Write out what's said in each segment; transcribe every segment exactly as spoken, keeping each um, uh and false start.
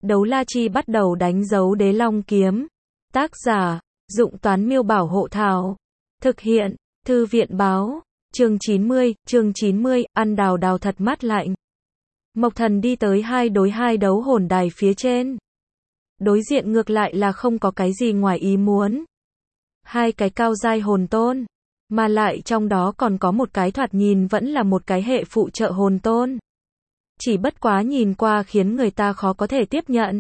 Đấu la chi bắt đầu đánh dấu đế long kiếm. Tác giả, Dụng Toán Miêu Bảo Hộ Thảo. Thực hiện, Thư viện Báo. Chương chín mươi, chương chín mươi, ăn đào đào thật mát lạnh. Mộc Thần đi tới hai đối hai đấu hồn đài phía trên. Đối diện ngược lại là không có cái gì ngoài ý muốn. Hai cái cao giai hồn tôn. Mà lại trong đó còn có một cái thoạt nhìn vẫn là một cái hệ phụ trợ hồn tôn. Chỉ bất quá nhìn qua khiến người ta khó có thể tiếp nhận.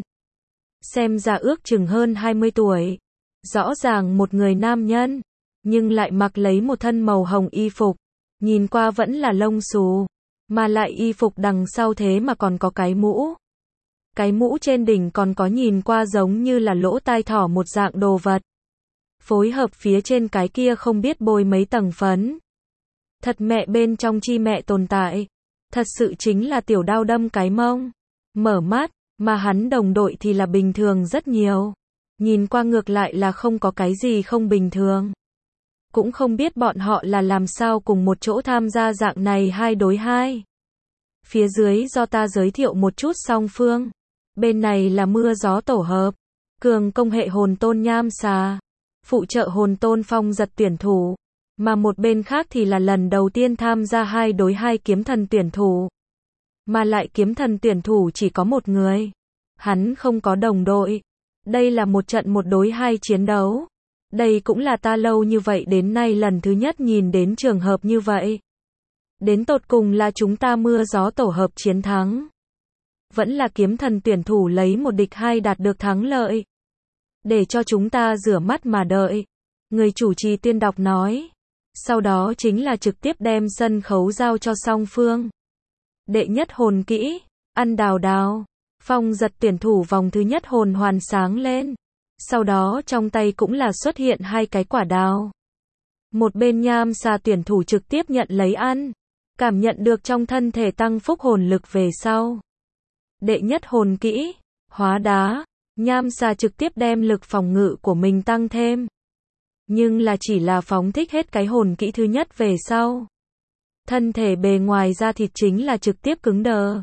Xem ra ước chừng hơn hai mươi tuổi. Rõ ràng một người nam nhân. Nhưng lại mặc lấy một thân màu hồng y phục. Nhìn qua vẫn là lông xù. Mà lại y phục đằng sau thế mà còn có cái mũ. Cái mũ trên đỉnh còn có nhìn qua giống như là lỗ tai thỏ một dạng đồ vật. Phối hợp phía trên cái kia không biết bôi mấy tầng phấn. Thật mẹ bên trong chi mẹ tồn tại. Thật sự chính là tiểu đao đâm cái mông. Mở mắt, mà hắn đồng đội thì là bình thường rất nhiều. Nhìn qua ngược lại là không có cái gì không bình thường. Cũng không biết bọn họ là làm sao cùng một chỗ tham gia dạng này hai đối hai. Phía dưới do ta giới thiệu một chút song phương. Bên này là mưa gió tổ hợp. Cường công hệ hồn tôn nham xà. Phụ trợ hồn tôn phong giật tuyển thủ. Mà một bên khác thì là lần đầu tiên tham gia hai đối hai kiếm thần tuyển thủ. Mà lại kiếm thần tuyển thủ chỉ có một người. Hắn không có đồng đội. Đây là một trận một đối hai chiến đấu. Đây cũng là ta lâu như vậy đến nay lần thứ nhất nhìn đến trường hợp như vậy. Đến tột cùng là chúng ta mưa gió tổ hợp chiến thắng. Vẫn là kiếm thần tuyển thủ lấy một địch hai đạt được thắng lợi. Để cho chúng ta rửa mắt mà đợi. Người chủ trì tuyên đọc nói. Sau đó chính là trực tiếp đem sân khấu giao cho song phương. Đệ nhất hồn kỹ, ăn đào đào. Phong giật tuyển thủ vòng thứ nhất hồn hoàn sáng lên. Sau đó trong tay cũng là xuất hiện hai cái quả đào. Một bên nham xà tuyển thủ trực tiếp nhận lấy ăn. Cảm nhận được trong thân thể tăng phúc hồn lực về sau. Đệ nhất hồn kỹ, hóa đá. Nham xà trực tiếp đem lực phòng ngự của mình tăng thêm. Nhưng là chỉ là phóng thích hết cái hồn kỹ thứ nhất về sau. Thân thể bề ngoài da thịt chính là trực tiếp cứng đờ.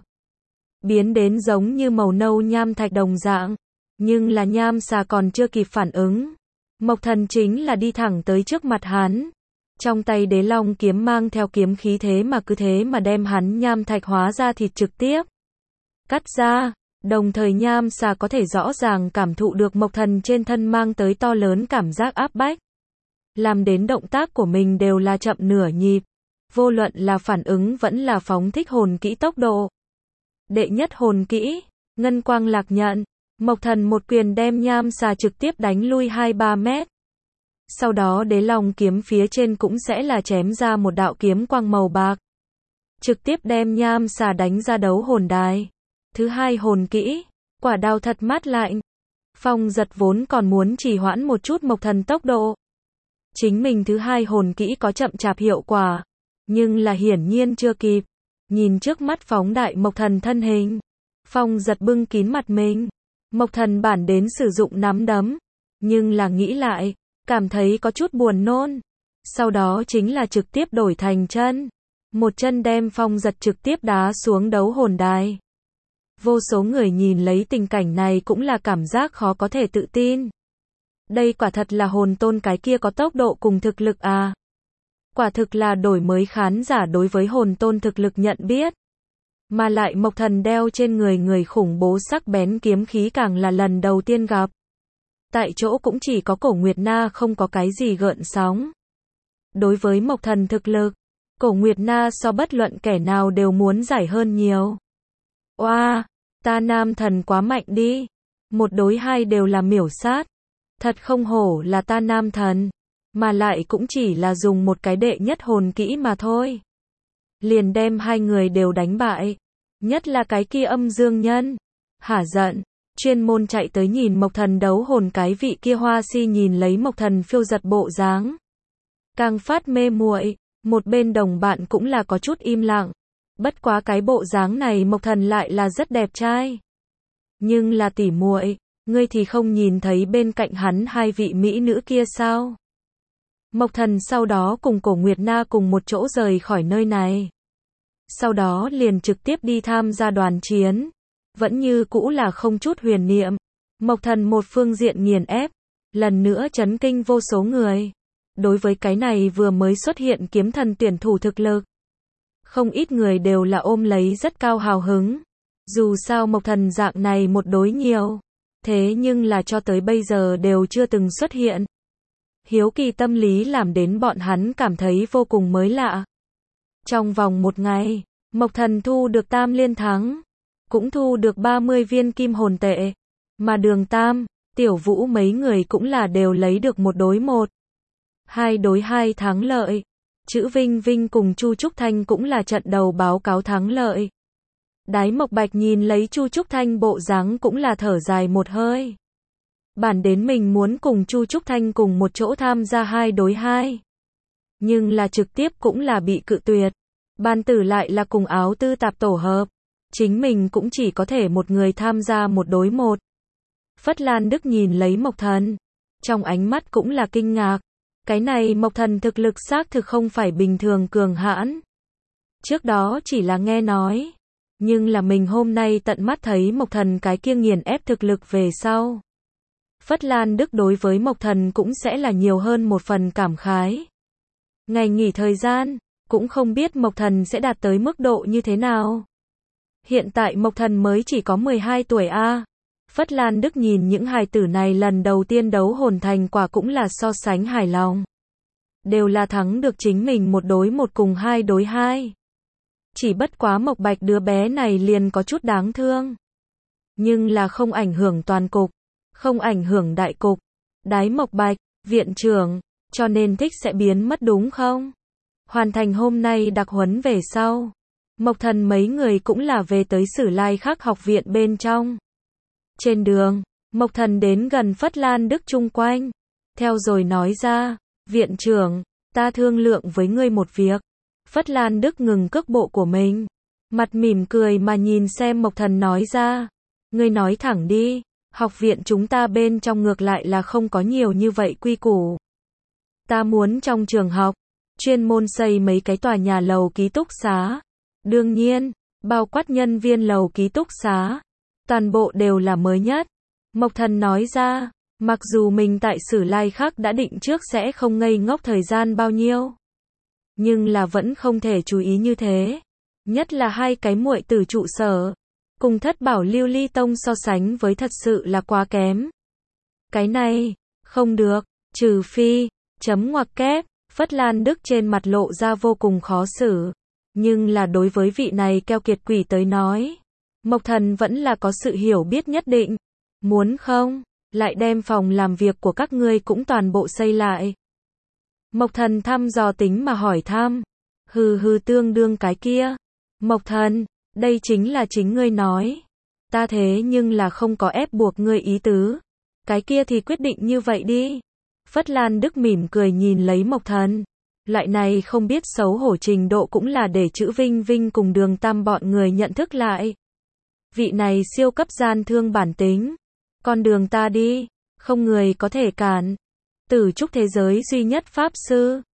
Biến đến giống như màu nâu nham thạch đồng dạng. Nhưng là nham xà còn chưa kịp phản ứng. Mộc Thần chính là đi thẳng tới trước mặt hắn. Trong tay đế long kiếm mang theo kiếm khí thế mà cứ thế mà đem hắn nham thạch hóa ra thịt trực tiếp. Cắt ra. Đồng thời nham xà có thể rõ ràng cảm thụ được Mộc Thần trên thân mang tới to lớn cảm giác áp bách. Làm đến động tác của mình đều là chậm nửa nhịp. Vô luận là phản ứng vẫn là phóng thích hồn kỹ tốc độ. Đệ nhất hồn kỹ, ngân quang lạc nhận. Mộc Thần một quyền đem nham xà trực tiếp đánh lui hai ba mét. Sau đó đế long kiếm phía trên cũng sẽ là chém ra một đạo kiếm quang màu bạc. Trực tiếp đem nham xà đánh ra đấu hồn đài. Thứ hai hồn kỹ, quả đao thật mát lạnh. Phong giật vốn còn muốn trì hoãn một chút Mộc Thần tốc độ. Chính mình thứ hai hồn kỹ có chậm chạp hiệu quả. Nhưng là hiển nhiên chưa kịp. Nhìn trước mắt phóng đại Mộc Thần thân hình. Phong giật bưng kín mặt mình. Mộc Thần bản đến sử dụng nắm đấm. Nhưng là nghĩ lại, cảm thấy có chút buồn nôn. Sau đó chính là trực tiếp đổi thành chân. Một chân đem phong giật trực tiếp đá xuống đấu hồn đài. Vô số người nhìn lấy tình cảnh này cũng là cảm giác khó có thể tự tin. Đây quả thật là hồn tôn cái kia có tốc độ cùng thực lực à. Quả thực là đổi mới khán giả đối với hồn tôn thực lực nhận biết. Mà lại Mộc Thần đeo trên người người khủng bố sắc bén kiếm khí càng là lần đầu tiên gặp. Tại chỗ cũng chỉ có Cổ Nguyệt Na không có cái gì gợn sóng. Đối với Mộc Thần thực lực, Cổ Nguyệt Na so bất luận kẻ nào đều muốn giải hơn nhiều. Oa, wow, ta nam thần quá mạnh đi. Một đối hai đều là miểu sát. Thật không hổ là ta nam thần. Mà lại cũng chỉ là dùng một cái đệ nhất hồn kỹ mà thôi. Liền đem hai người đều đánh bại. Nhất là cái kia âm dương nhân. Hả giận. Chuyên môn chạy tới nhìn Mộc Thần đấu hồn cái vị kia hoa si nhìn lấy Mộc Thần phiêu giật bộ dáng. Càng phát mê muội. Một bên đồng bạn cũng là có chút im lặng. Bất quá cái bộ dáng này Mộc Thần lại là rất đẹp trai. Nhưng là tỉ muội, ngươi thì không nhìn thấy bên cạnh hắn hai vị mỹ nữ kia sao? Mộc Thần sau đó cùng Cổ Nguyệt Na cùng một chỗ rời khỏi nơi này. Sau đó liền trực tiếp đi tham gia đoàn chiến. vẫn như cũ là không chút huyền niệm. Mộc Thần một phương diện nghiền ép, lần nữa chấn kinh vô số người. Đối với cái này vừa mới xuất hiện kiếm thần tuyển thủ thực lực, không ít người đều là ôm lấy rất cao hào hứng. Dù sao Mộc Thần dạng này một đối nhiều, thế nhưng là cho tới bây giờ đều chưa từng xuất hiện. Hiếu kỳ tâm lý làm đến bọn hắn cảm thấy vô cùng mới lạ. Trong vòng một ngày, Mộc Thần thu được tam liên thắng, cũng thu được ba mươi viên kim hồn tệ, mà Đường Tam, Tiểu Vũ mấy người cũng là đều lấy được một đối một, hai đối hai thắng lợi. Chữ Vinh Vinh cùng Chu Trúc Thanh cũng là trận đầu báo cáo thắng lợi. Đái Mộc Bạch nhìn lấy Chu Trúc Thanh bộ dáng cũng là thở dài một hơi. Bản đến mình muốn cùng Chu Trúc Thanh cùng một chỗ tham gia hai đối hai, nhưng là trực tiếp cũng là bị cự tuyệt. Ban tử lại là cùng Áo Tư Tạp tổ hợp, chính mình cũng chỉ có thể một người tham gia một đối một. Phất Lan Đức nhìn lấy Mộc Thần, trong ánh mắt cũng là kinh ngạc. Cái này Mộc Thần thực lực xác thực không phải bình thường cường hãn. Trước đó chỉ là nghe nói, nhưng là mình hôm nay tận mắt thấy Mộc Thần cái kia nghiền ép thực lực về sau. Phất Lan Đức đối với Mộc Thần cũng sẽ là nhiều hơn một phần cảm khái. Ngày nghỉ thời gian, cũng không biết Mộc Thần sẽ đạt tới mức độ như thế nào. Hiện tại Mộc Thần mới chỉ có mười hai tuổi a. Phất Lan Đức nhìn những hài tử này lần đầu tiên đấu hồn thành quả cũng là so sánh hài lòng. Đều là thắng được chính mình một đối một cùng hai đối hai. Chỉ bất quá Mộc Bạch đứa bé này liền có chút đáng thương. Nhưng là không ảnh hưởng toàn cục, không ảnh hưởng đại cục. Đái Mộc Bạch, viện trưởng, cho nên thích sẽ biến mất đúng không? Hoàn thành hôm nay đặc huấn về sau, Mộc Thần mấy người cũng là về tới Sử Lai Khắc học viện bên trong. Trên đường, Mộc Thần đến gần Phất Lan Đức chung quanh, theo rồi nói ra, viện trưởng, ta thương lượng với ngươi một việc. Phất Lan Đức ngừng cước bộ của mình, mặt mỉm cười mà nhìn xem Mộc Thần nói ra, ngươi nói thẳng đi, học viện chúng ta bên trong ngược lại là không có nhiều như vậy quy củ. Ta muốn trong trường học, chuyên môn xây mấy cái tòa nhà lầu ký túc xá. Đương nhiên, bao quát nhân viên lầu ký túc xá, toàn bộ đều là mới nhất. Mộc Thần nói ra, mặc dù mình tại Sử Lai Khắc đã định trước sẽ không ngây ngốc thời gian bao nhiêu, nhưng là vẫn không thể chú ý như thế. Nhất là hai cái muội tử trụ sở, cùng Thất Bảo Lưu Ly Tông so sánh với thật sự là quá kém. Cái này, không được, trừ phi, chấm ngoặc kép, Phất Lan Đức trên mặt lộ ra vô cùng khó xử. Nhưng là đối với vị này keo kiệt quỷ tới nói, Mộc Thần vẫn là có sự hiểu biết nhất định. Muốn không, lại đem phòng làm việc của các ngươi cũng toàn bộ xây lại. Mộc Thần thăm dò tính mà hỏi thăm. Hừ hừ tương đương cái kia. Mộc Thần, đây chính là chính ngươi nói. Ta thế nhưng là không có ép buộc ngươi ý tứ. Cái kia thì quyết định như vậy đi. Phất Lan Đức mỉm cười nhìn lấy Mộc Thần. Loại này không biết xấu hổ trình độ cũng là để chữ Vinh Vinh cùng Đường Tam bọn người nhận thức lại. Vị này siêu cấp gian thương bản tính. Con đường ta đi, không người có thể cản. Tử trúc thế giới duy nhất pháp sư,